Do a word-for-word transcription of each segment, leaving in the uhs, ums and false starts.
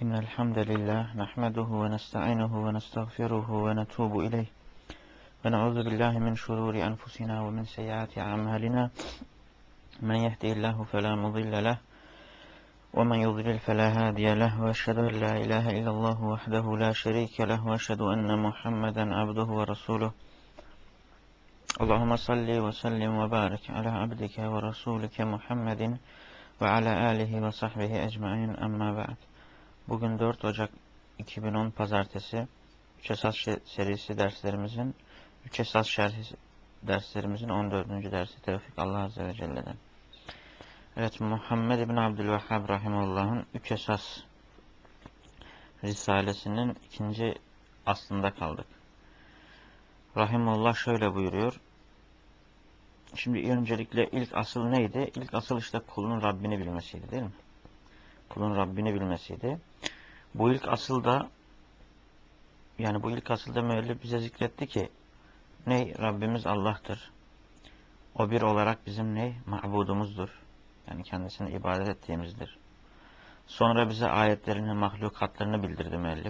إن الحمد لله نحمده ونستعينه ونستغفره ونتوب إليه ونعوذ بالله من شرور أنفسنا ومن سيئات أعمالنا من يهدي الله فلا مضل له ومن يضلل فلا هادي له وأشهد أن لا إله إلا الله وحده لا شريك له وأشهد أن محمدا عبده ورسوله اللهم صل وسلم وبارك على عبدك ورسولك محمد وعلى آله وصحبه أجمعين أما بعد. Bugün dört Ocak iki bin on Pazartesi üç Esas serisi derslerimizin üç Esas şerhi derslerimizin on dördüncü dersi Tevfik Allah Azze ve Celle'den. Evet, Muhammed İbn Abdülvehhab Rahimullah'ın üç Esas Risalesinin ikinci aslında kaldık. Rahimullah şöyle buyuruyor. Şimdi öncelikle ilk asıl neydi? İlk asıl işte kulun Rabbini bilmesiydi, değil mi? Kulun Rabbini bilmesiydi. Bu ilk asıl da yani bu ilk asılda müellif bize zikretti ki ne? Rabbimiz Allah'tır. O bir olarak bizim ne? Ma'budumuzdur. Yani kendisine ibadet ettiğimizdir. Sonra bize ayetlerini, mahlukatlarını bildirdi müellif.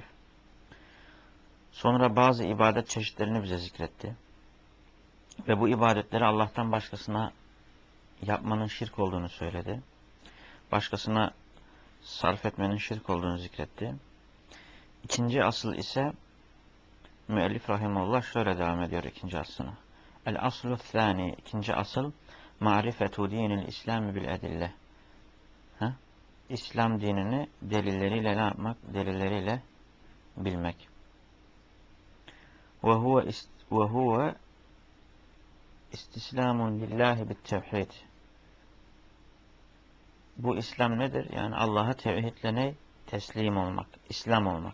Sonra bazı ibadet çeşitlerini bize zikretti. Ve bu ibadetleri Allah'tan başkasına yapmanın şirk olduğunu söyledi. Başkasına sarf etmenin şirk olduğunu zikretti. İkinci asıl ise müellif rahimullah şöyle devam ediyor ikinci aslına. El aslu thani, ikinci asıl ma'rifetu dinil İslam bil edille. Ha? İslam dinini delilleriyle ne yapmak? Delilleriyle bilmek. Ve huve ve huve istislamun lillahi bit tevhid. Bu İslam nedir? Yani Allah'a tevhidle ne? Teslim olmak, İslam olmak.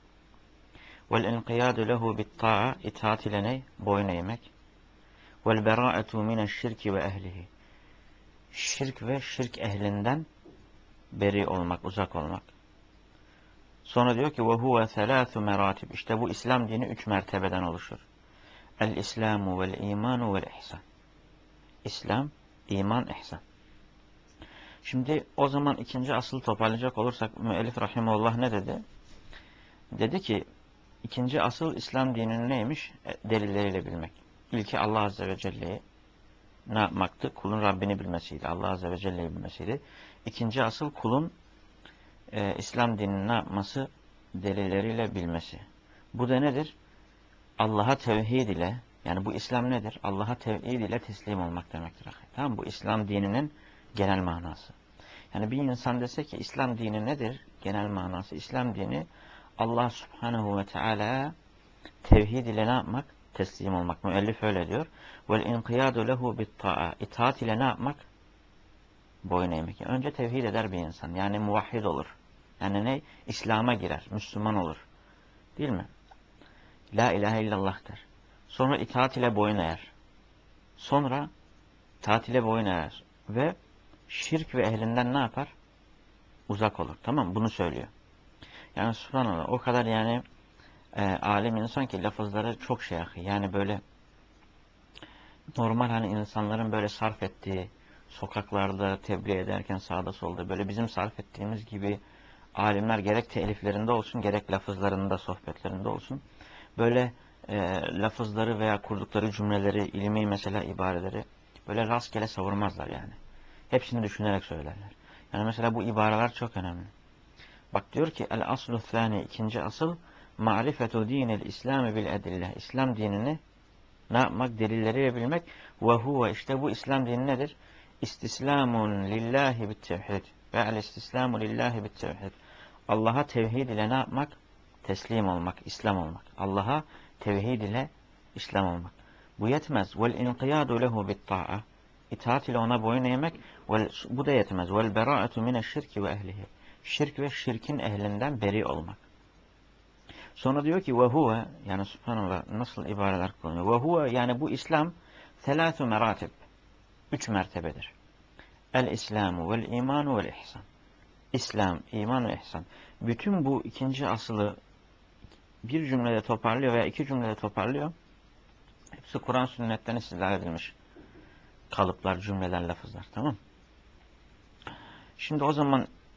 Vel inqiyadu lehu bit ta'a, itaat ile ne? Boyun eğmek. Vel bera'atu mineşşirki ve ehlihi. Şirk ve şirk ehlinden beri olmak, uzak olmak. Sonra diyor ki ve huve selâthu meratib. İşte bu İslam dini üç mertebeden oluşur. El İslamu vel imanu vel ihsan. İslam, iman, ihsan. Şimdi o zaman ikinci asıl toparlayacak olursak müellif rahimullah ne dedi? Dedi ki ikinci asıl İslam dininin neymiş? E, delilleriyle bilmek. İlki Allah Azze ve Celle'yi ne yapmaktı? Kulun Rabbini bilmesiydi. Allah Azze ve Celle'yi bilmesiydi. İkinci asıl kulun e, İslam dinini ne yapması? Delilleriyle bilmesi. Bu da nedir? Allah'a tevhid ile, yani bu İslam nedir? Allah'a tevhid ile teslim olmak demektir. Tamam, bu İslam dininin genel manası. Yani bir insan dese ki İslam dini nedir? Genel manası İslam dini Allah Subhanahu ve Teala tevhid ile ne yapmak? Teslim olmak. Müellif öyle diyor. Vel inqiyadu lehu bit ta'a. İtaat ile ne yapmak? Boyun eğmek. Yani önce tevhid eder bir insan. Yani muvahhid olur. Yani ne? İslam'a girer. Müslüman olur. Değil mi? La ilahe illallah der. Sonra itaat ile boyun eğer. Sonra itaat ile boyun eğer. Ve şirk ve ehlinden ne yapar? Uzak olur. Tamam, bunu söylüyor. Yani subhanallah o kadar yani e, alim insan ki lafızları çok şey akı. Yani böyle normal hani insanların böyle sarf ettiği, sokaklarda tebliğ ederken sağda solda böyle bizim sarf ettiğimiz gibi alimler gerek teliflerinde olsun gerek lafızlarında, sohbetlerinde olsun böyle e, lafızları veya kurdukları cümleleri, ilmi mesela ibareleri böyle rastgele savurmazlar yani. Hepsini düşünerek söylerler. Yani mesela bu ibareler çok önemli. Bak diyor ki el aslu thani, ikinci asıl ma'rifetu dinil İslam bil edille. İslam dinini ne yapmak? Delilleriyle bilmek. Ve huve, işte bu İslam dini nedir? İstislamun lillahi bit tevhid. Ve el istislamu lillahi bit tevhid. Allah'a tevhid ile ne yapmak? Teslim olmak, İslam olmak. Allah'a tevhid ile İslam olmak. Bu yetmez. Vel inqiyadu lehu bit ta'a. İtaat ile ona boyun eğmek. Vel, bu da yetmez. Vel bera'atu mineşşirki ve ehlihi. Şirk ve şirkin ehlinden beri olmak. Sonra diyor ki ve huve, yani subhanallah nasıl ibareler kullanıyor. Ve huve, yani bu İslam selâthu meratib. Üç mertebedir. El İslamu vel imanu vel ihsan. İslam, iman ve ihsan. Bütün bu ikinci asılı bir cümlede toparlıyor veya iki cümlede toparlıyor. Hepsi Kur'an sünnetten istidlal edilmiş kalıplar, cümleler, lafızlar. Tamam. Şimdi o zaman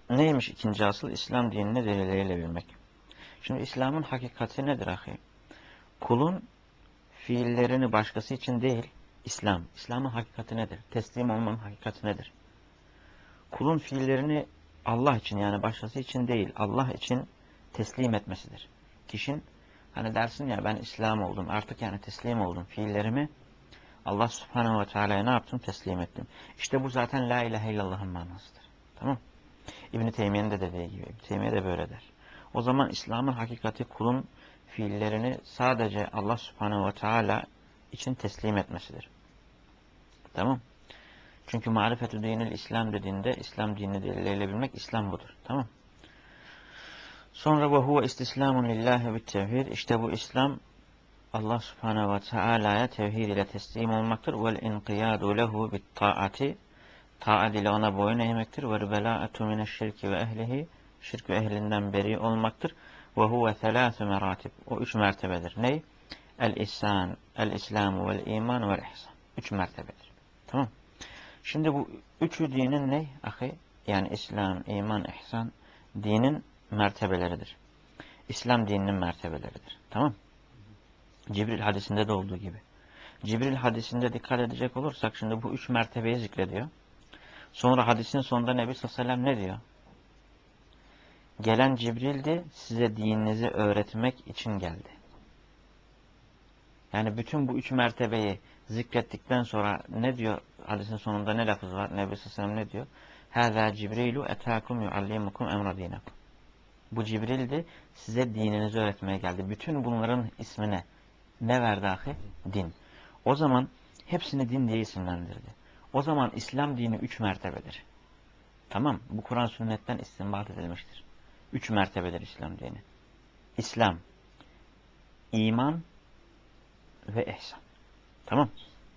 neymiş ikinci asıl? İslam dinini delilleriyle bilmek. Şimdi İslam'ın hakikati nedir ahi? Kulun fiillerini başkası için değil, İslam. İslam'ın hakikati nedir? Teslim olmanın hakikati nedir? Kulun fiillerini Allah için, yani başkası için değil, Allah için teslim etmesidir. Kişinin hani dersin ya, ben İslam oldum artık, yani teslim oldum. Fiillerimi Allah Subhanahu ve Teala'ya ne yaptım? Teslim ettim. İşte bu zaten La ilahe illallah'ın manasıdır. Tamam. İbn-i Teymiye'nin de dediği gibi. İbn-i Teymiye de böyle der. O zaman İslam'ın hakikati kulun fiillerini sadece Allah Subhanahu ve Teala için teslim etmesidir. Tamam. Çünkü marifetü dinil İslam dediğinde İslam dinini delilleyle bilmek, İslam budur. Tamam. Sonra ve huve istislamun lillahi bit tevhid. İşte bu İslam Allah Subhanahu ve Teala'ya tevhid ile teslim olmaktır. Vel inqiyadu lehu bit taati. Taat ile ona boyun eğmektir. Vel bela'atu mineşşirki ve ehlihi. Şirk ve ehlinden beri olmaktır. Ve huve thelâthü meratib. O üç mertebedir. Ney? El-İhsan, El-İslamu vel iman vel ihsan. Üç mertebedir. Tamam. Şimdi bu üçü dinin ne? Ahi, yani İslam, iman, ihsan dinin mertebeleridir. İslam dininin mertebeleridir. Tamam. Cibril hadisinde de olduğu gibi. Cibril hadisinde dikkat edecek olursak şimdi bu üç mertebeyi zikrediyor. Sonra hadisin sonunda Nebi sallallahu aleyhi ve sellem ne diyor? Gelen Cibril'di, size dininizi öğretmek için geldi. Yani bütün bu üç mertebeyi zikrettikten sonra ne diyor? Hadisin sonunda ne lafız var? Nebi sallallahu aleyhi ve sellem ne diyor? Hâzâ Cibrilu etâkum yuallimukum emra dînekum. Bu Cibril'di, size dininizi öğretmeye geldi. Bütün bunların ismine ne verdi ahi? Din. O zaman hepsini din diye isimlendirdi. O zaman İslam dini üç mertebedir. Tamam. Bu Kur'an sünnetten istinbat edilmiştir. Üç mertebedir İslam dini. İslam, iman ve ihsan. Tamam.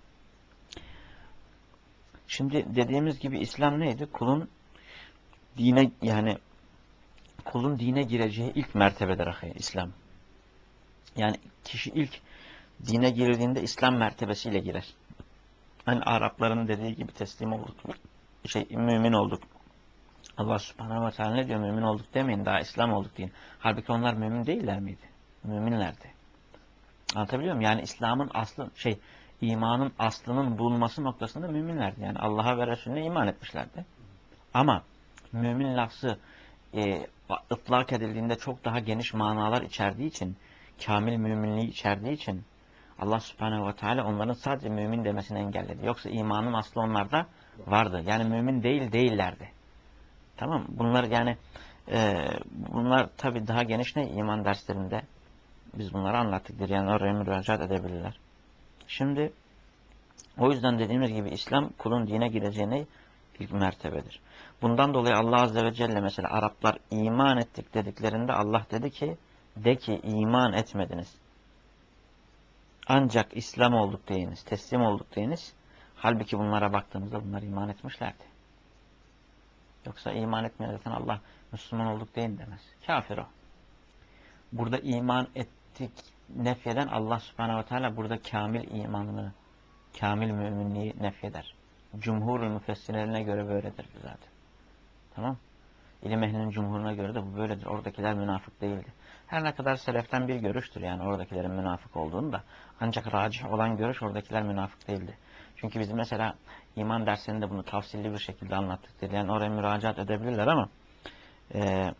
Şimdi dediğimiz gibi İslam neydi? Kulun dine, yani kulun dine gireceği ilk mertebedir ahi, İslam. Yani kişi ilk dine girdiğinde İslam mertebesiyle girer. Hani Arapların dediği gibi teslim olduk. Şey, mümin olduk. Allah Subhanahu ve Teala ne diyor? Mümin olduk demeyin, daha İslam olduk deyin. Halbuki onlar mümin değiller miydi? Müminlerdi. Anlatabiliyor muyum? Yani İslam'ın aslı, şey, imanın aslının bulunması noktasında müminlerdi. Yani Allah'a ve Resulüne iman etmişlerdi. Ama mümin lafzı e, ıtlak edildiğinde çok daha geniş manalar içerdiği için, kamil müminliği içerdiği için Allah Subhanahu ve Teala onların sadece mümin demesini engelledi. Yoksa imanın aslı onlarda vardı. Yani mümin değil değillerdi. Tamam. Bunlar yani e, bunlar tabii daha geniş ne iman derslerinde biz bunları anlattık. Yani oraya müracaat edebilirler. Şimdi o yüzden dediğimiz gibi İslam kulun dine gireceğine ilk mertebedir. Bundan dolayı Allah Azze ve Celle mesela Araplar iman ettik dediklerinde Allah dedi ki de ki iman etmediniz. Ancak İslam olduk deyiniz, teslim olduk deyiniz. Halbuki bunlara baktığımızda bunlar iman etmişlerdi. Yoksa iman etmeyen zaten Allah Müslüman olduk deyin demez. Kafir o. Burada iman ettik nefyeden Allah Subhanahu ve Teala burada kamil imanlığı, kamil müminliği nefyeder. Cumhur-ül müfessirlerine göre böyledir zaten. Tamam. İlim ehlinin cumhuruna göre de bu böyledir. Oradakiler münafık değildi. Her ne kadar seleften bir görüştür yani oradakilerin münafık olduğunu da. Ancak racih olan görüş oradakiler münafık değildi. Çünkü biz mesela iman derslerinde bunu tafsilli bir şekilde anlattık. Yani oraya müracaat edebilirler ama e,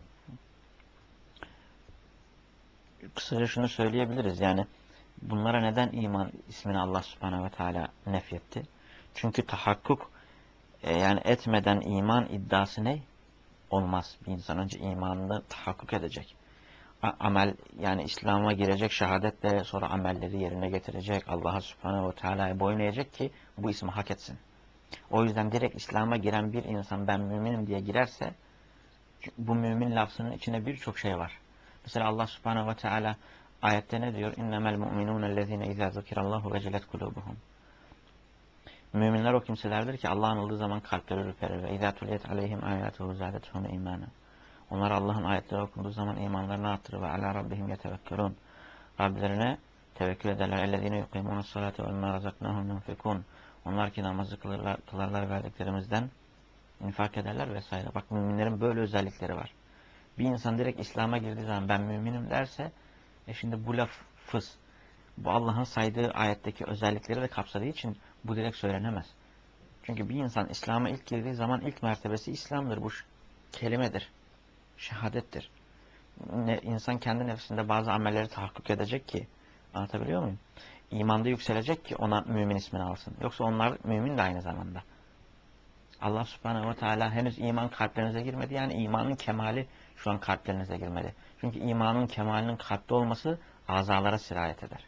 kısaca şunu söyleyebiliriz. Yani bunlara neden iman ismini Allah Subhanahu ve Teala nefyetti? Çünkü tahakkuk e, yani etmeden iman iddiası ne? Olmaz. Bir insan önce imanını tahakkuk edecek. A amel yani İslam'a girecek şehadetle sonra amelleri yerine getirecek. Allah'a Subhanahu ve Teala'ya boyun eğecek ki bu ismi hak etsin. O yüzden direkt İslam'a giren bir insan ben müminim diye girerse bu mümin lafzının içine birçok şey var. Mesela Allah Subhanahu ve Teala ayette ne diyor? İnnemel mu'minûnellezîne izâ zikirallâhu vecelet kulûbuhum. Müminler o kimselerdir ki Allah anıldığı zaman kalpleri ürperir. Ve izâ tuliyet aleyhim âyâtuhu zâdethum îmâna. Onlar Allah'ın ayetleri okunduğu zaman imanlarını arttırır ve alâ rabbihim yetevekkelûn. Rablerine tevekkül ederler. Ellezîne yukîmûnes salâte ve mimâ razaknâhum yunfikûn. Onlar ki namazı kılarlar, kılarlar verdiklerimizden infak ederler vesaire. Bak müminlerin böyle özellikleri var. Bir insan direkt İslam'a girdiği zaman ben müminim derse e şimdi bu laf fıs. Bu Allah'ın saydığı ayetteki özellikleri de kapsadığı için bu direkt söylenemez. Çünkü bir insan İslam'a ilk girdiği zaman ilk mertebesi İslam'dır. Bu kelimedir. Şehadettir. Ne, insan kendi nefsinde bazı amelleri tahakkuk edecek ki, anlatabiliyor muyum? İmanda yükselecek ki ona mümin ismini alsın. Yoksa onlar mümin de aynı zamanda. Allah subhanehu ve teala henüz iman kalplerinize girmedi. Yani imanın kemali şu an kalplerinize girmedi. Çünkü imanın kemalinin kalpte olması azalara sirayet eder.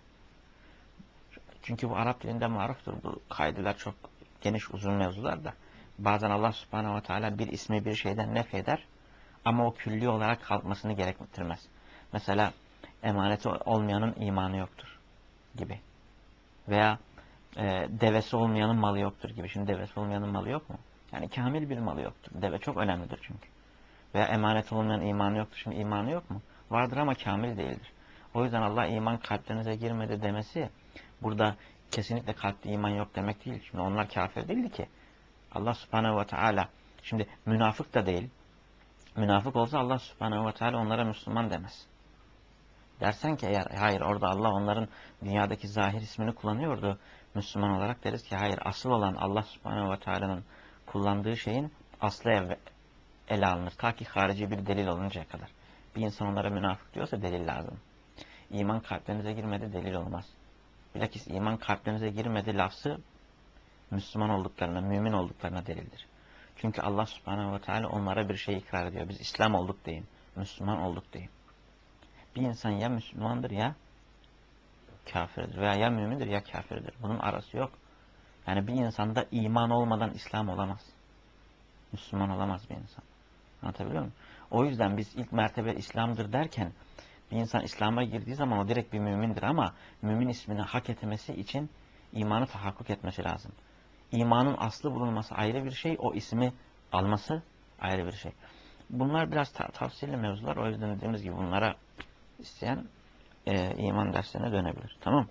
Çünkü bu Arap dilinde maruftur. Bu kaydeler çok geniş uzun mevzular da. Bazen Allah subhanehu ve teala bir ismi bir şeyden nef eder. Ama o külli olarak kalkmasını gerektirmez. Mesela emaneti olmayanın imanı yoktur gibi. Veya e, devesi olmayanın malı yoktur gibi. Şimdi devesi olmayanın malı yok mu? Yani kamil bir malı yoktur. Deve çok önemlidir çünkü. Veya emanet olmayan imanı yoktur. Şimdi imanı yok mu? Vardır ama kamil değildir. O yüzden Allah iman kalplerinize girmedi demesi burada kesinlikle kalpte iman yok demek değil. Şimdi onlar kafir değildi ki. Allah subhanehu ve teala şimdi münafık da değil. Münafık olsa Allah subhanehu ve teala onlara Müslüman demez. Dersen ki eğer hayır orada Allah onların dünyadaki zahir ismini kullanıyordu Müslüman olarak, deriz ki hayır asıl olan Allah subhanehu ve teala'nın kullandığı şeyin aslı ev ele alınır. Ta ki harici bir delil oluncaya kadar. Bir insan onlara münafık diyorsa delil lazım. İman kalplerinize girmedi delil olmaz. Bilakis iman kalplerinize girmedi lafzı Müslüman olduklarına, mümin olduklarına delildir. Çünkü Allah subhanehu ve teala onlara bir şey ikrar ediyor. Biz İslam olduk deyin, Müslüman olduk deyin. Bir insan ya Müslümandır ya kafirdir veya ya mümindir ya kafirdir. Bunun arası yok. Yani bir insanda iman olmadan İslam olamaz. Müslüman olamaz bir insan. Anlatabiliyor muyum? O yüzden biz ilk mertebe İslam'dır derken bir insan İslam'a girdiği zaman o direkt bir mümindir ama mümin ismini hak etmesi için imanı tahakkuk etmesi lazım. İmanın aslı bulunması ayrı bir şey, o ismi alması ayrı bir şey. Bunlar biraz ta tavsiyeli mevzular. O yüzden dediğimiz gibi bunlara isteyen e, iman derslerine dönebilir. Tamam.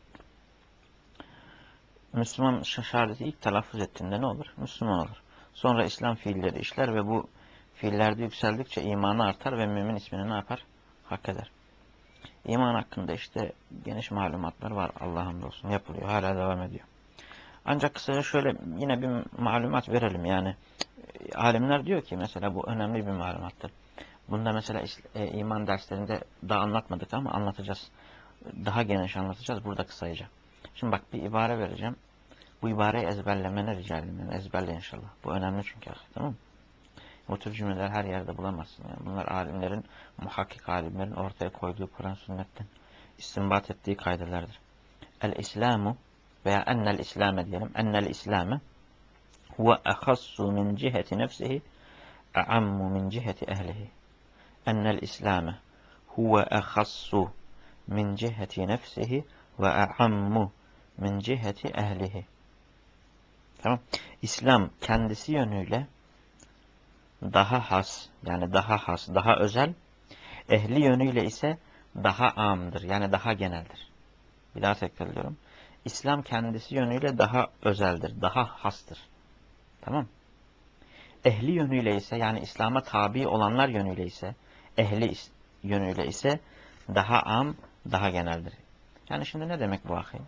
Müslüman şehadeti ilk telaffuz ettiğinde ne olur? Müslüman olur. Sonra İslam fiilleri işler ve bu fiillerde yükseldikçe imanı artar ve mümin ismini ne yapar? Hak eder. İman hakkında işte geniş malumatlar var, Allah'a hamdolsun, yapılıyor. Hala devam ediyor. Ancak kısaca şöyle yine bir malumat verelim yani. Alimler diyor ki mesela bu önemli bir malumattır. Bunda mesela e, iman derslerinde daha anlatmadık ama anlatacağız. Daha geniş anlatacağız burada kısaca. Şimdi bak bir ibare vereceğim. Bu ibareyi ezberlemeni rica ederim. Yani ezberle inşallah. Bu önemli çünkü. Tamam mı? Bu tür cümleler her yerde bulamazsın. Yani bunlar alimlerin, muhakkik alimlerin ortaya koyduğu Kur'an sünnetten istinbat ettiği kaydelerdir. El-İslamu veya ennel İslame diyelim. Ennel İslame huve ahassu min ciheti nefsihi a'ammu min ciheti ehlihi. Ennel İslame huve ahassu min ciheti nefsihi ve a'ammu min ciheti ehlihi. Tamam. İslam kendisi yönüyle daha has, yani daha has, daha özel, ehli yönüyle ise daha amdır, yani daha geneldir. Bir daha tekrarlıyorum. İslam kendisi yönüyle daha özeldir, daha hastır. Tamam. Ehli yönüyle ise, yani İslam'a tabi olanlar yönüyle ise, ehli yönüyle ise daha am, daha geneldir. Yani şimdi ne demek bu ahi?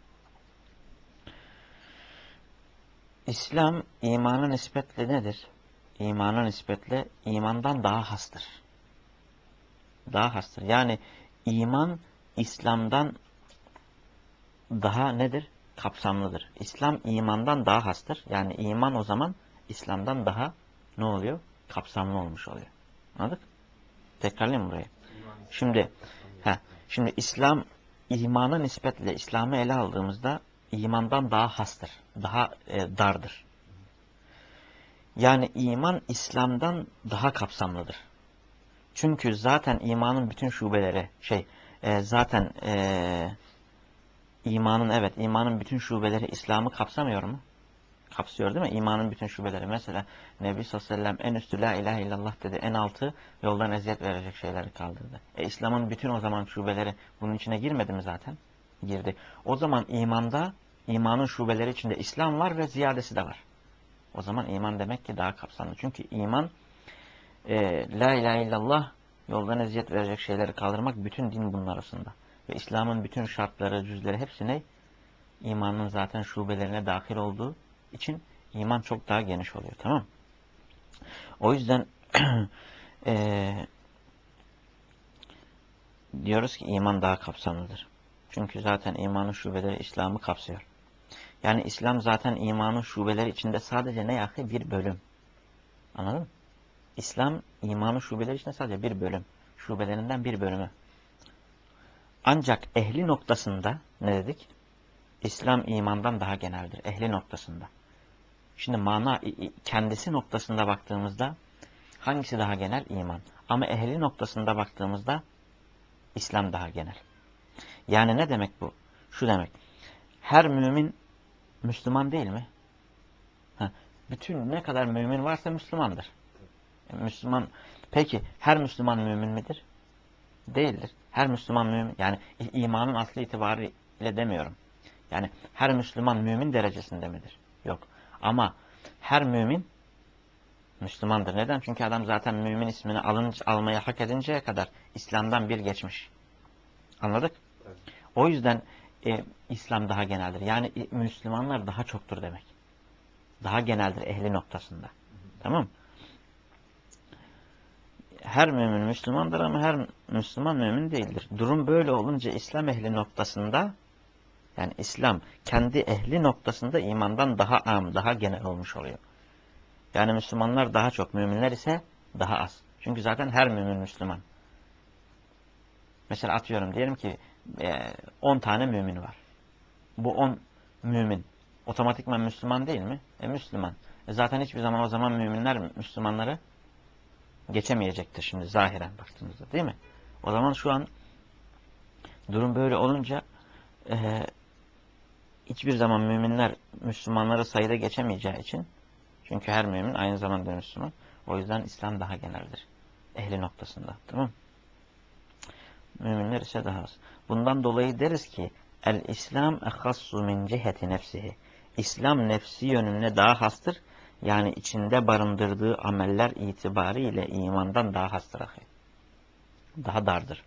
İslam imana nispetle nedir? İmana nispetle imandan daha hastır. Daha hastır. Yani iman İslam'dan daha nedir? Kapsamlıdır. İslam imandan daha hastır. Yani iman o zaman İslam'dan daha ne oluyor? Kapsamlı olmuş oluyor. Anladık? Tekrarlayayım burayı. Şimdi he, şimdi İslam imana nispetle İslam'ı ele aldığımızda imandan daha hastır. Daha e, dardır. Yani iman İslam'dan daha kapsamlıdır. Çünkü zaten imanın bütün şubeleri şey e, zaten e, imanın evet imanın bütün şubeleri İslam'ı kapsamıyor mu? Kapsıyor değil mi? İmanın bütün şubeleri. Mesela Nebi sallallahu aleyhi ve sellem en üstü la ilahe illallah dedi. En altı yoldan eziyet verecek şeyleri kaldırdı. E İslam'ın bütün o zaman şubeleri bunun içine girmedi mi zaten? Girdi. O zaman imanda imanın şubeleri içinde İslam var ve ziyadesi de var. O zaman iman demek ki daha kapsamlı. Çünkü iman e, la ilahe illallah, yoldan eziyet verecek şeyleri kaldırmak, bütün din bunun arasında. Ve İslam'ın bütün şartları, cüzleri hepsine imanın zaten şubelerine dahil olduğu için iman çok daha geniş oluyor. Tamam. O yüzden e, diyoruz ki iman daha kapsamlıdır. Çünkü zaten imanın şubeleri İslam'ı kapsıyor. Yani İslam zaten imanın şubeleri içinde sadece ne yahi? Bir bölüm. Anladın mı? İslam imanın şubeleri içinde sadece bir bölüm. Şubelerinden bir bölümü. Ancak ehli noktasında ne dedik? İslam imandan daha geneldir. Ehli noktasında. Şimdi mana kendisi noktasında baktığımızda hangisi daha genel? İman. Ama ehli noktasında baktığımızda İslam daha genel. Yani ne demek bu? Şu demek. Her mümin Müslüman değil mi? Ha, bütün ne kadar mümin varsa Müslümandır. Müslüman. Peki her Müslüman mümin midir? Değildir. Her Müslüman mümin, yani imanın aslı itibariyle demiyorum. Yani her Müslüman mümin derecesinde midir? Yok. Ama her mümin Müslümandır. Neden? Çünkü adam zaten mümin ismini alınca, almaya hak edinceye kadar İslam'dan bir geçmiş. Anladık? Evet. O yüzden e, İslam daha geneldir. Yani e, Müslümanlar daha çoktur demek. Daha geneldir ehli noktasında. Hı hı. Tamam mı? Her mümin Müslümandır ama her Müslüman mümin değildir. Durum böyle olunca İslam ehli noktasında, yani İslam kendi ehli noktasında imandan daha am, daha genel olmuş oluyor. Yani Müslümanlar daha çok, müminler ise daha az. Çünkü zaten her mümin Müslüman. Mesela atıyorum, diyelim ki on tane mümin var. Bu on mümin otomatikman Müslüman değil mi? E Müslüman. E zaten hiçbir zaman o zaman müminler Müslümanları geçemeyecektir şimdi zahiren baktığımızda, değil mi? O zaman şu an durum böyle olunca e, hiçbir zaman müminler Müslümanları sayıda geçemeyeceği için, çünkü her mümin aynı zamanda Müslüman. O yüzden İslam daha geneldir. Ehli noktasında. Tamam. Müminler ise daha az. Bundan dolayı deriz ki el-İslam ehassu min ciheti nefsihi. İslam nefsi yönüne daha hastır. Yani içinde barındırdığı ameller itibariyle imandan daha hastır. Daha dardır.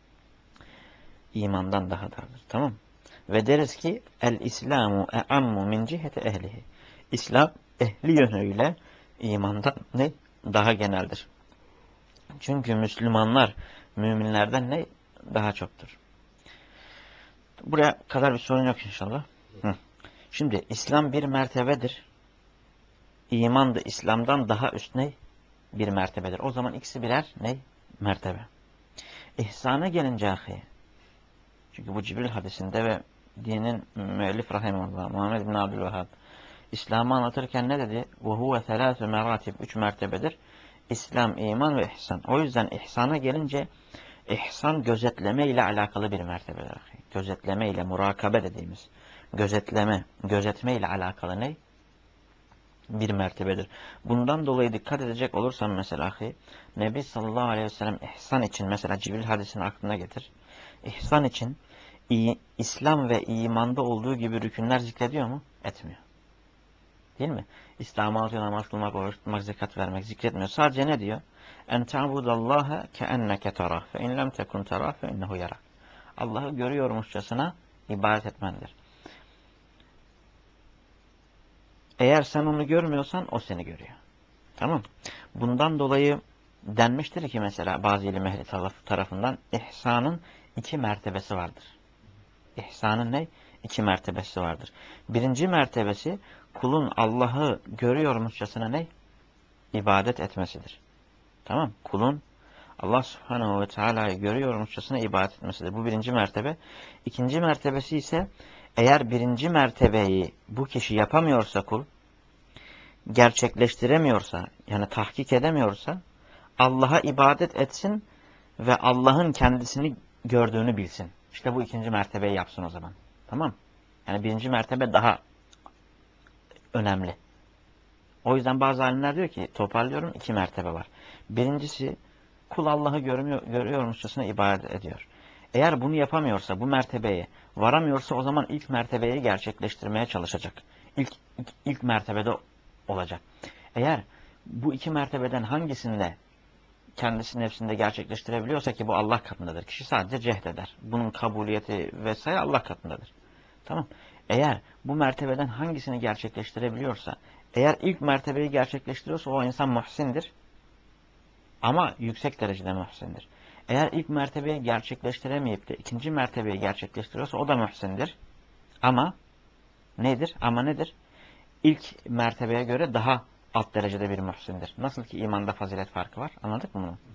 İmandan daha dardır. Tamam. Ve deriz ki el-İslamu e'ammu min ciheti ehlihi. İslam ehli yönüyle imandan ne? Daha geneldir. Çünkü Müslümanlar müminlerden ne? Daha çoktur. Buraya kadar bir sorun yok inşallah. Hı. Şimdi İslam bir mertebedir. İman da İslam'dan daha üst ne? Bir mertebedir. O zaman ikisi birer ne? Mertebe. İhsana gelince ahi. Çünkü bu Cibril hadisinde ve dinin müellif rahimahullah Muhammed bin Abdülvehhab İslam'ı anlatırken ne dedi? وَهُوَ ثَلَاثُ meratib. Üç mertebedir. İslam, iman ve ihsan. O yüzden ihsana gelince ihsan gözetleme ile alakalı bir mertebedir. Gözetleme ile, murakabe dediğimiz gözetleme, gözetme ile alakalı ne? Bir mertebedir. Bundan dolayı dikkat edecek olursam mesela ahi, Nebi sallallahu aleyhi ve sellem ihsan için, mesela Cibril hadisini aklına getir. İhsan için İ İslam ve imanda olduğu gibi rükünler zikrediyor mu? Etmiyor. Değil mi? İslam'a atıyor, namaz kılmak, oruç tutmak, zekat vermek zikretmiyor. Sadece ne diyor? En ta'budallaha keenneke terah fe in lem tekun terah fe innehu yarak. Allah'ı görüyormuşçasına ibadet etmendir. Eğer sen onu görmüyorsan o seni görüyor. Tamam. Bundan dolayı denmiştir ki mesela bazı ilim ehli tarafından ihsanın iki mertebesi vardır. İhsanın ne? İki mertebesi vardır. Birinci mertebesi kulun Allah'ı görüyormuşçasına ne? İbadet etmesidir. Tamam. Kulun Allah subhanehu ve teala'yı görüyormuşçasına ibadet etmesidir. Bu birinci mertebe. İkinci mertebesi ise eğer birinci mertebeyi bu kişi yapamıyorsa kul, gerçekleştiremiyorsa, yani tahkik edemiyorsa, Allah'a ibadet etsin ve Allah'ın kendisini gördüğünü bilsin. İşte bu ikinci mertebeyi yapsın o zaman. Tamam. Yani birinci mertebe daha önemli. O yüzden bazı alimler diyor ki, toparlıyorum, iki mertebe var. Birincisi, kul Allah'ı görmüyor, görüyormuşçasına ibadet ediyor. Eğer bunu yapamıyorsa, bu mertebeye varamıyorsa o zaman ilk mertebeyi gerçekleştirmeye çalışacak. İlk, ilk, ilk mertebede olacak. Eğer bu iki mertebeden hangisinde kendisi nefsinde gerçekleştirebiliyorsa ki bu Allah katındadır. Kişi sadece cehdeder. Bunun kabuliyeti vesaire Allah katındadır. Tamam. Eğer bu mertebeden hangisini gerçekleştirebiliyorsa, eğer ilk mertebeyi gerçekleştiriyorsa o insan muhsindir. Ama yüksek derecede muhsindir. Eğer ilk mertebeyi gerçekleştiremeyip de ikinci mertebeyi gerçekleştiriyorsa o da muhsindir. Ama nedir? Ama nedir? İlk mertebeye göre daha alt derecede bir muhsindir. Nasıl ki imanda fazilet farkı var. Anladık mı bunu?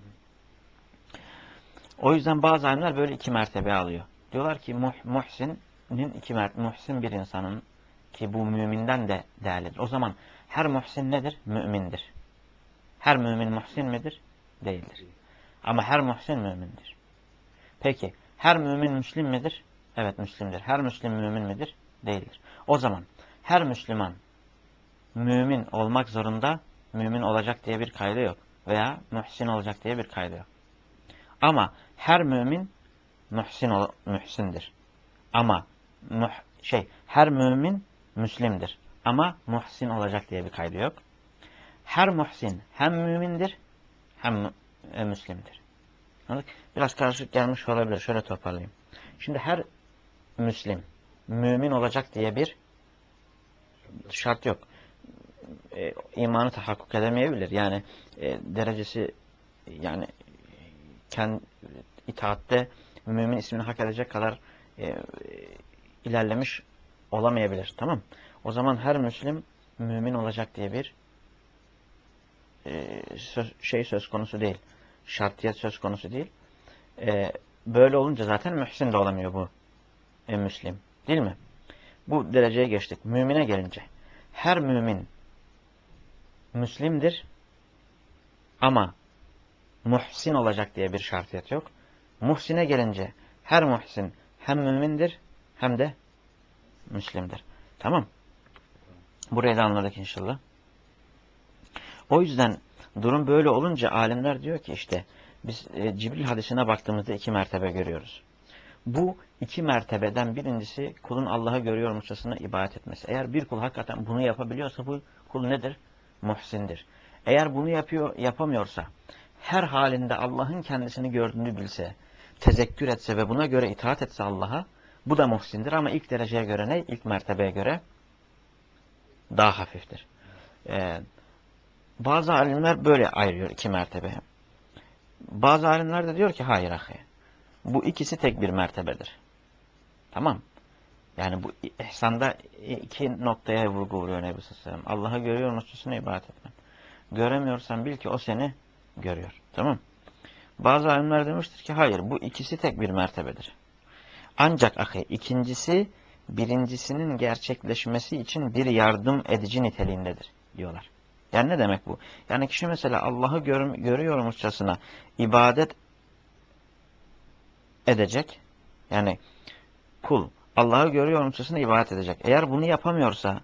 O yüzden bazı alimler böyle iki mertebe alıyor. Diyorlar ki muh, muhsinin iki mertebe, muhsin bir insanın ki bu müminden de değerlidir. O zaman her muhsin nedir? Mümindir. Her mümin muhsin midir? Değildir. Ama her muhsin mümindir. Peki her mümin müslim midir? Evet müslimdir. Her müslim mümin midir? Değildir. O zaman her Müslüman mümin olmak zorunda, mümin olacak diye bir kaydı yok. Veya muhsin olacak diye bir kaydı yok. Ama her mümin muhsin ol, muhsindir. Ama muh, şey her mümin müslimdir. Ama muhsin olacak diye bir kaydı yok. Her muhsin hem mümindir hem e, müslimdir. Anladık? Biraz karışık gelmiş olabilir. Şöyle toparlayayım. Şimdi her müslim mümin olacak diye bir şart yok. E, imanı tahakkuk edemeyebilir. Yani e, derecesi yani kendi itaatte mümin ismini hak edecek kadar e, ilerlemiş olamayabilir. Tamam. O zaman her Müslim mümin olacak diye bir e, söz, şey söz konusu değil. Şartiyet söz konusu değil. E, böyle olunca zaten mühsin de olamıyor bu e, Müslim. Değil mi? Bu dereceye geçtik. Mümine gelince. Her mümin Müslimdir ama muhsin olacak diye bir şartiyet yok. Muhsine gelince her muhsin hem mümindir hem de Müslimdir. Tamam. Burayı da anladık inşallah. O yüzden durum böyle olunca alimler diyor ki işte biz e, Cibril hadisine baktığımızda iki mertebe görüyoruz. Bu iki mertebeden birincisi kulun Allah'ı görüyormuşçasına ibadet etmesi. Eğer bir kul hakikaten bunu yapabiliyorsa bu kul nedir? Muhsindir. Eğer bunu yapıyor, yapamıyorsa her halinde Allah'ın kendisini gördüğünü bilse, tezekkür etse ve buna göre itaat etse Allah'a bu da muhsindir ama ilk dereceye göre ne? İlk mertebeye göre daha hafiftir. Ee, bazı alimler böyle ayırıyor iki mertebeye. Bazı alimler de diyor ki hayır ahi. Bu ikisi tek bir mertebedir. Tamam. Yani bu ihsanda iki noktaya vurgu vuruyor Nebi Sallallahu Aleyhi ve Sellem. Allah'ı görüyor muçlusuna ibadet etmen. Göremiyorsan bil ki o seni görüyor. Tamam. Bazı alimler demiştir ki hayır bu ikisi tek bir mertebedir. Ancak ahi ikincisi birincisinin gerçekleşmesi için bir yardım edici niteliğindedir diyorlar. Yani ne demek bu? Yani kişi mesela Allah'ı gör, görüyormuşçasına ibadet edecek. Yani kul Allah'ı görüyormuşçasına ibadet edecek. Eğer bunu yapamıyorsa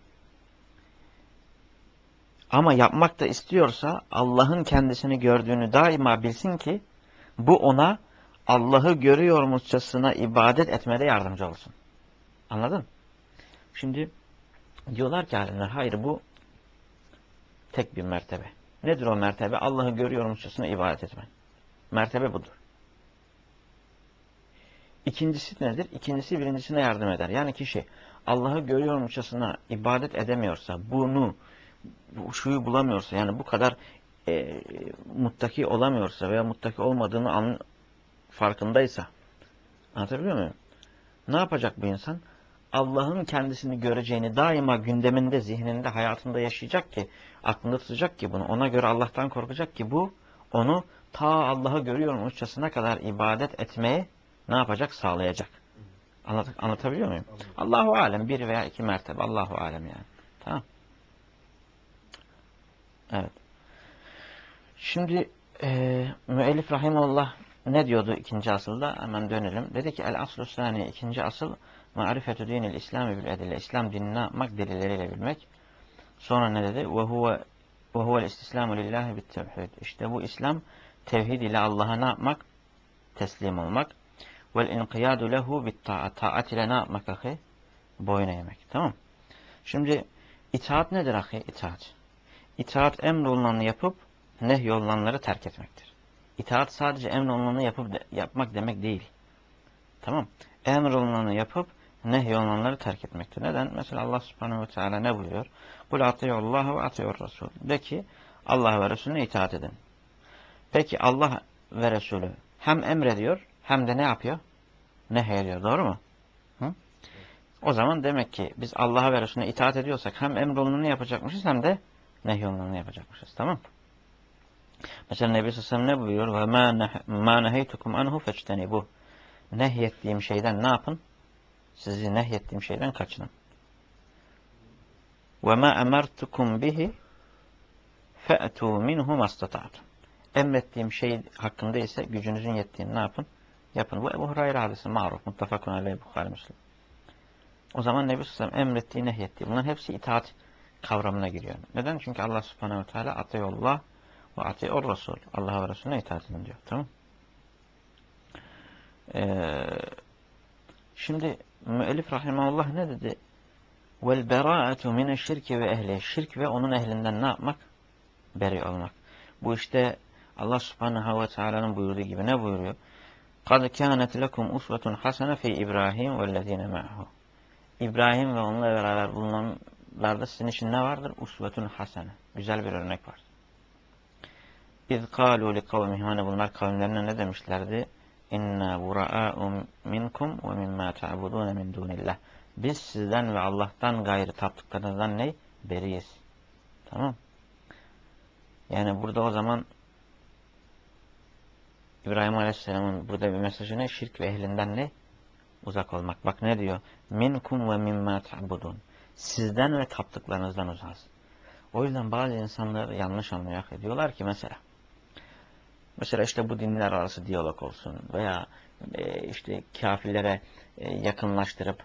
ama yapmak da istiyorsa Allah'ın kendisini gördüğünü daima bilsin ki bu ona Allah'ı görüyormuşçasına ibadet etmede yardımcı olsun. Anladın? Şimdi diyorlar ki alimler hayır bu tek bir mertebe. Nedir o mertebe? Allah'ı görüyormuşçasına ibadet etmen. Mertebe budur. İkincisi nedir? İkincisi birincisine yardım eder. Yani kişi Allah'ı görüyormuşçasına ibadet edemiyorsa, bunu, bu şuyu bulamıyorsa, yani bu kadar e, muttaki olamıyorsa veya muttaki olmadığını an, farkındaysa, anlatabiliyor muyum? Ne yapacak bu insan? Allah'ın kendisini göreceğini daima gündeminde, zihninde, hayatında yaşayacak ki, aklında tutacak ki bunu. Ona göre Allah'tan korkacak ki bu, onu ta Allah'ı görüyormuşçasına kadar ibadet etmeye ne yapacak? Sağlayacak. Anlat, anlatabiliyor muyum? Allahu alem bir veya iki mertebe. Allahu alem yani. Tamam. Evet. Şimdi e, müellif rahimullah ne diyordu ikinci asılda? Hemen dönelim. Dedi ki el aslu sani ikinci asıl marifetü dinil İslam'ı bil edille. İslam dinini ne yapmak? Delilleriyle bilmek. Sonra ne dedi? Ve huve ve huvel istislamu lillahi bit tevhid. İşte bu İslam tevhid ile Allah'a ne yapmak? Teslim olmak. Vel inqiyadu lehu bit taat. Taat ile ne yapmak ahi? Boyun eğmek. Tamam. Şimdi itaat nedir ahi? İtaat. İtaat emrolunanı yapıp nehyolunanları terk etmektir. İtaat sadece emrolunanı yapıp de, yapmak demek değil. Tamam. Emrolunanı yapıp nehyolunanları terk etmektir. Neden? Mesela Allah Subhanahu ve Teala ne buyuruyor? Kul atiyullah ve atiyur Resul. De ki Allah ve Resulüne itaat edin. Peki Allah ve Resulü hem emrediyor hem de ne yapıyor? Nehyediyor. Doğru mu? Hı? O zaman demek ki biz Allah'a ve Resulüne itaat ediyorsak hem emrolunanı yapacakmışız hem de nehyolunanı yapacakmışız. Tamam. Mesela Nebi Sallallahu aleyhi ve sellem ne buyuruyor? Ve ma neheytukum anhu feçtenibuh. Nehyettiğim şeyden ne yapın? Sizi nehyettiğim şeyden kaçının. Ve ma emertukum bihi fe'tu minhu mastata'tum. Emrettiğim şey hakkında ise gücünüzün yettiğini ne yapın? Yapın. Bu Ebu Hurayra hadisi maruf. Muttafakun aleyhi Bukhari Müslim. O zaman Nebi Sallallahu aleyhi ve sellem emrettiği, nehyettiği. Bunların hepsi itaat kavramına giriyor. Neden? Çünkü Allah Subhanahu ve Teala ateyullah ve ateyur Resul. Allah'a ve Resulüne itaat edin diyor. Tamam. Ee, şimdi müellif rahimahullah ne dedi? Vel bera'atu mineşşirki ve ehli. Şirk ve onun ehlinden ne yapmak? Beri olmak. Bu işte Allah Subhanahu ve Teala'nın buyurduğu gibi ne buyuruyor? قَدْ كَانَتْ لَكُمْ اُسْوَةٌ حَسَنَ فِي İbrahim وَالَّذ۪ينَ مَعْهُ. İbrahim ve onunla beraber bulunanlarda sizin için ne vardır? Usvetun hasene. Güzel bir örnek var. İz kâlû li kavmihim. Hani bunlar kavimlerine ne demişlerdi? İnna bura'â'u minkum ve mimmâ ta'budûne min dûnillah. Biz sizden ve Allah'tan gayrı taptıklarınızdan ne? Beriyiz. Tamam. Yani burada o zaman İbrahim Aleyhisselam'ın burada bir mesajı ne? Şirk ve ehlinden ne? Uzak olmak. Bak ne diyor? Minkum ve mimmâ ta'budûn. Sizden ve taptıklarınızdan uzağız. O yüzden bazı insanlar yanlış anlıyor. Diyorlar ki mesela mesela işte bu dinler arası diyalog olsun veya e, işte kafirlere e, yakınlaştırıp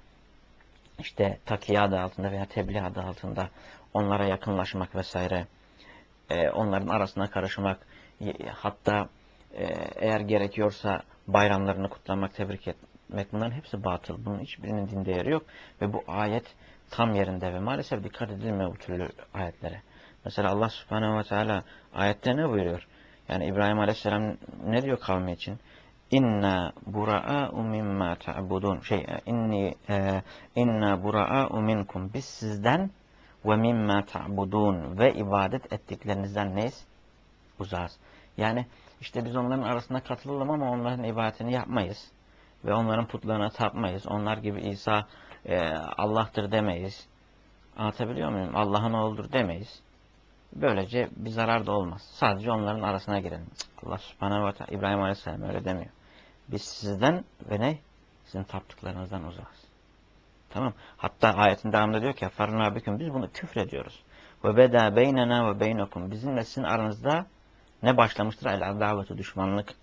işte takiye adı altında veya tebliğ adı altında onlara yakınlaşmak vesaire, e, onların arasına karışmak, e, hatta e, eğer gerekiyorsa bayramlarını kutlamak, tebrik etmek, bunların hepsi batıl. Bunun hiçbirinin dinde yeri yok ve bu ayet tam yerinde ve maalesef dikkat edilmiyor bu türlü ayetlere. Mesela Allah Subhanahu ve Teala ayette ne buyuruyor? Yani İbrahim Aleyhisselam ne diyor kavmi için? İnna bura'a'u mimma ta'budun. Şey, inni e, inna bura'a'u minkum. Biz sizden ve mimma ta'budun ve ibadet ettiklerinizden neyiz? Uzağız. Yani işte biz onların arasında katılalım ama onların ibadetini yapmayız. Ve onların putlarına tapmayız. Onlar gibi İsa e, Allah'tır demeyiz. Anlatabiliyor muyum? Allah'ın oğludur demeyiz. Böylece bir zarar da olmaz. Sadece onların arasına girelim. Allah Subhanahu ve Teala İbrahim Aleyhisselam öyle demiyor. Biz sizden ve ne? Sizin taptıklarınızdan uzağız. Tamam. Hatta ayetin devamında diyor ki farna biküm, biz bunu küfrediyoruz. Ve beda beynena ve beynekum, bizimle sizin aranızda ne başlamıştır? El adavetu, düşmanlık.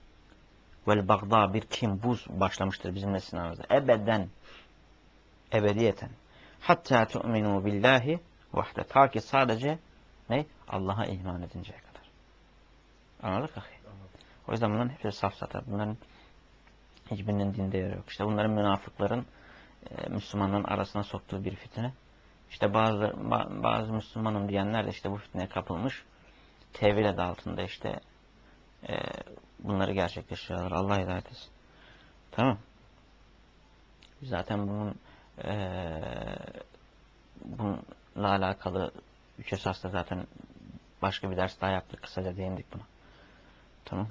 Vel bagda, bir kin, buz başlamıştır bizimle sizin aranızda. Ebeden, ebediyeten. Hatta tu'minu billahi vahde. Ta ki sadece ne? Allah'a iman edinceye kadar. Anladık ahi? O yüzden bunların hepsi safsata. Bunların hiçbirinin dinde yeri yok. İşte bunların münafıkların e, Müslümanların arasına soktuğu bir fitne. İşte bazı bazı Müslümanım diyenler de işte bu fitneye kapılmış. Tevil adı altında işte e, bunları gerçekleştiriyorlar. Allah hidayet etsin. Tamam. Zaten bunun e, bununla alakalı üç esasla zaten başka bir ders daha yaptık. Kısaca değindik buna. Tamam.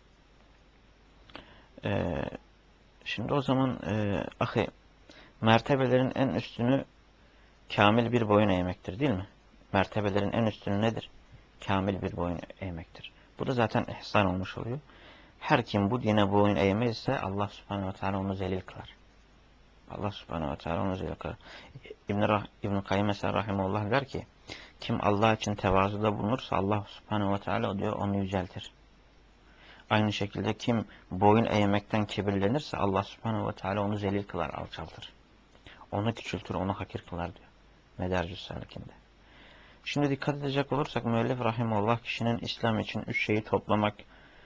E, şimdi o zaman e, ahi, mertebelerin en üstünü kamil bir boyun eğmektir, değil mi? Mertebelerin en üstünü nedir? Kamil bir boyun eğmektir. Bu da zaten ihsan olmuş oluyor. Her kim bu dine boyun eğmezse Allah Subhanahu ve Teala onu zelil kılar. Allah Subhanahu ve Teala onu zelil kılar. İbn-i Rah İbn Kayyim mesela rahimehullah der ki, kim Allah için tevazuda bulunursa Allah Subhanahu ve Teala diyor onu yüceltir. Aynı şekilde kim boyun eğmekten kibirlenirse Allah Subhanahu ve Teala onu zelil kılar, alçaltır. Onu küçültür, onu hakir kılar diyor. Medarcü's Salikinde. Şimdi dikkat edecek olursak müellif rahimehullah kişinin İslam için üç şeyi toplamak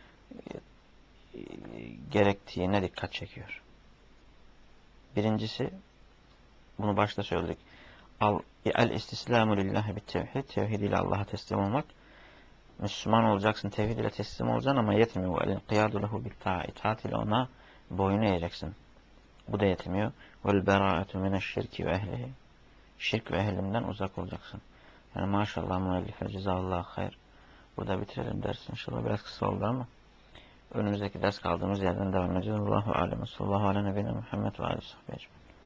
gerektiğine dikkat çekiyor. Birincisi, bunu başta söyledik. al, el istislamu lillahi bit tevhid. Tevhid ile Allah'a teslim olmak. Müslüman olacaksın, tevhid ile teslim olacaksın ama yetmiyor. El inkiyadu lehu bit ta'a. İtaat ile ona boyun eğeceksin. Bu da yetmiyor. Vel bera'atu mineşşirki ve ehlihi. Şirk ve ehlinden uzak olacaksın. Yani maşallah müellife cezakallahu hayır. Burada bitirelim dersi. İnşallah biraz kısa oldu ama önümüzdeki ders kaldığımız yerden devam edeceğiz. Allahu alem. Sallallahu aleyhi ve sellem Muhammed ve aleyhi ve sellem.